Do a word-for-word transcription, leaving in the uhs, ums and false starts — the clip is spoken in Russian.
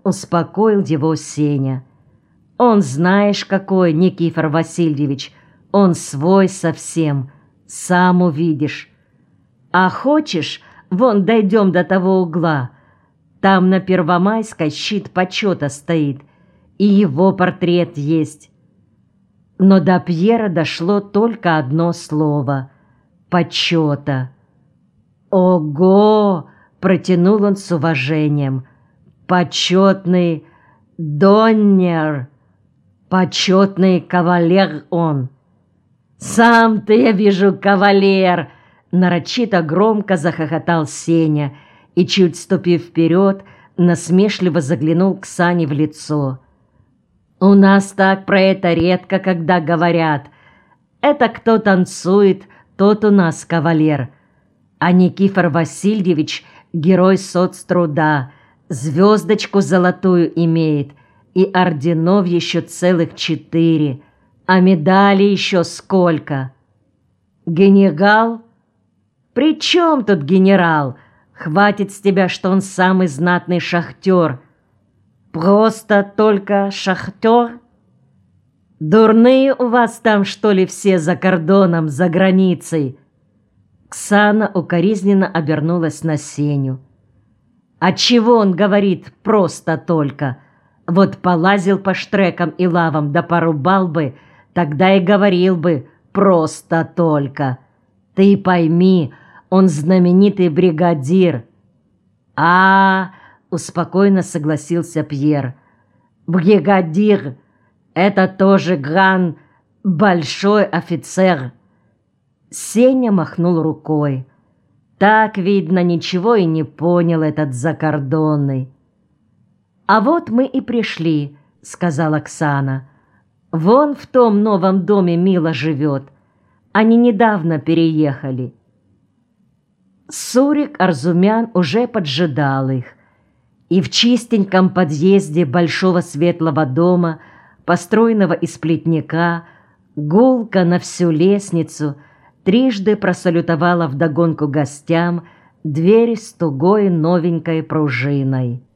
успокоил его Сеня. Он, знаешь, какой, Никифор Васильевич, он свой совсем, сам увидишь. А хочешь, вон дойдем до того угла. Там на Первомайской щит почета стоит, и его портрет есть. Но до Пьера дошло только одно слово — почета. «Ого!» — протянул он с уважением. «Почетный доннер, почетный кавалер он». «Сам ты, я вижу, кавалер!» — нарочито громко захохотал Сеня и, чуть ступив вперед, насмешливо заглянул к Сане в лицо. «У нас так про это редко, когда говорят. Это кто танцует, тот у нас кавалер. А Никифор Васильевич — герой соцтруда, звездочку золотую имеет, и орденов еще целых четыре, а медалей еще сколько. Генерал? При чем тут генерал? Хватит с тебя, что он самый знатный шахтер. Просто только шахтер? Дурные у вас там, что ли, все за кордоном, за границей?» Ксана укоризненно обернулась на Сеню. «А чего он говорит просто только? Вот полазил по штрекам и лавам, да порубал бы, тогда и говорил бы просто только. Ты пойми, он знаменитый бригадир». «А, — успокойно согласился Пьер, — бригадир — это тоже гран, большой офицер». Сеня махнул рукой. Так, видно, ничего и не понял этот закордонный. «А вот мы и пришли», — сказала Оксана. «Вон в том новом доме Мила живет. Они недавно переехали». Сурик Арзумян уже поджидал их. И в чистеньком подъезде большого светлого дома, построенного из плетника, гулко на всю лестницу трижды просалютовала вдогонку гостям дверь с тугой новенькой пружиной.